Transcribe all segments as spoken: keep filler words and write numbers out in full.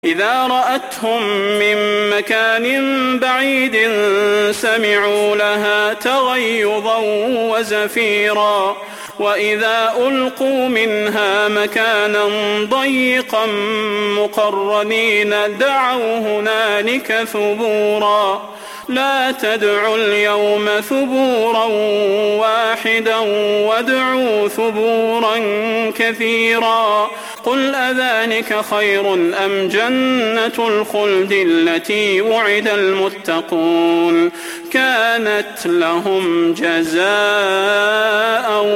إذا رأتهم من مكان بعيد سمعوا لها تغيظا وزفيرا وإذا ألقوا منها مكانا ضيقا مقرنين دعوا هنالك ثبورا لا تدعوا اليوم ثبورا واحدا وادعوا ثبورا كثيرا قل أذلك خير أم جنة الخلد التي وعد المتقون كانت لهم جزاء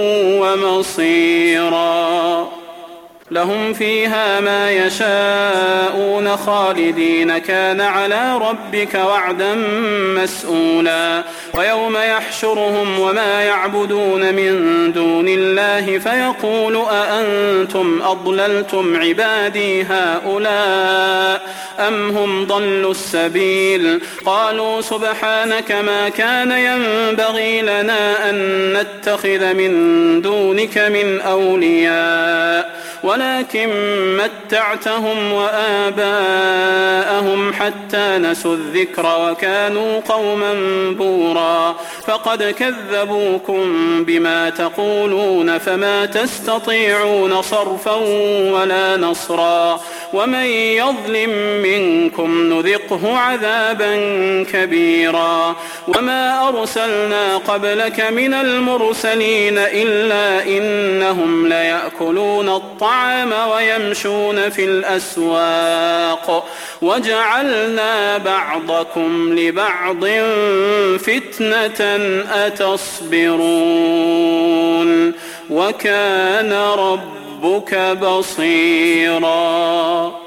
ومصيرا لهم فيها ما يشاءون خالدين كان على ربك وعدا مسئولا ويوم يحشرهم وما يعبدون من دون الله فيقول أأنتم أضللتم عبادي هؤلاء أم هم ضلوا السبيل قالوا سبحانك ما كان ينبغي لنا أن نتخذ من دونك من أولياء ولكن متعتهم وآباءهم حتى نسوا الذكر وكانوا قوما بورا فقد كذبوكم بما تقولون فما تستطيعون صرفا ولا نصرا ومن يظلم منكم نذقه عذابا كبيرا وما أرسلنا قبلك من المرسلين إلا إنهم ليأكلون الطعام ويمشون في الأسواق وجعلنا بعضكم لبعض فتنة أتصبرون وكان ربك بصيرا.